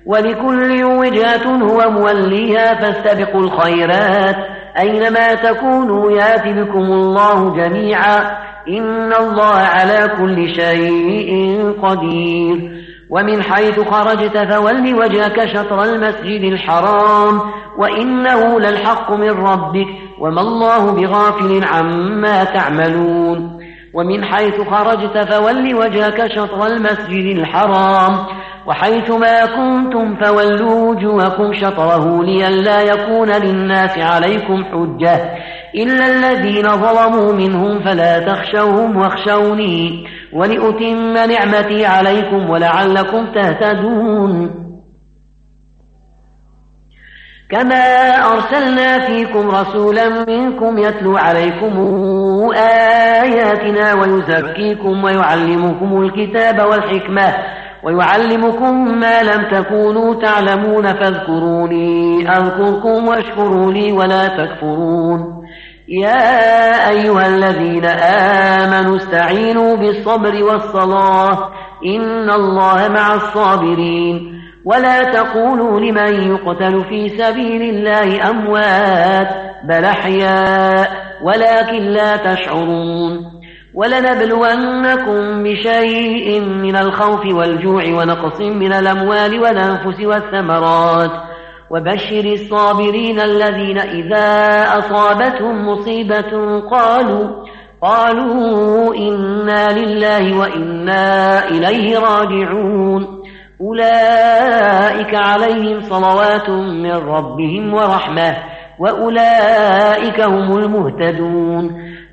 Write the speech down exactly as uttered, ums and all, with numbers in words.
ولكل وجهة هو موليها فاستبقوا الخيرات أينما تكونوا يأت بكم الله جميعا إن الله على كل شيء قدير. ومن حيث خرجت فول وجهك شطر المسجد الحرام وإنه للحق من ربك وما الله بغافل عما تعملون. ومن حيث خرجت فول وجهك شطر المسجد الحرام وحيث ما كنتم فولوا وجوهكم شطره لئلا يكون للناس عليكم حجة إلا الذين ظلموا منهم فلا تخشوهم واخشوني ولأتم نعمتي عليكم ولعلكم تهتدون. كما أرسلنا فيكم رسولا منكم يتلو عليكم آياتنا ويزكيكم ويعلمكم الكتاب والحكمة ويعلمكم ما لم تكونوا تعلمون فاذكروني أذكركم واشكروا لي ولا تكفرون. يا أيها الذين آمنوا استعينوا بالصبر والصلاة إن الله مع الصابرين. ولا تقولوا لمن يقتل في سبيل الله أموات بل أحياء ولكن لا تشعرون. ولنبلونكم بشيء من الخوف والجوع ونقص من الأموال والأنفس والثمرات وبشر الصابرين الذين إذا أصابتهم مصيبة قالوا قالوا إنا لله وإنا إليه راجعون. أولئك عليهم صلوات من ربهم ورحمة وأولئك هم المهتدون.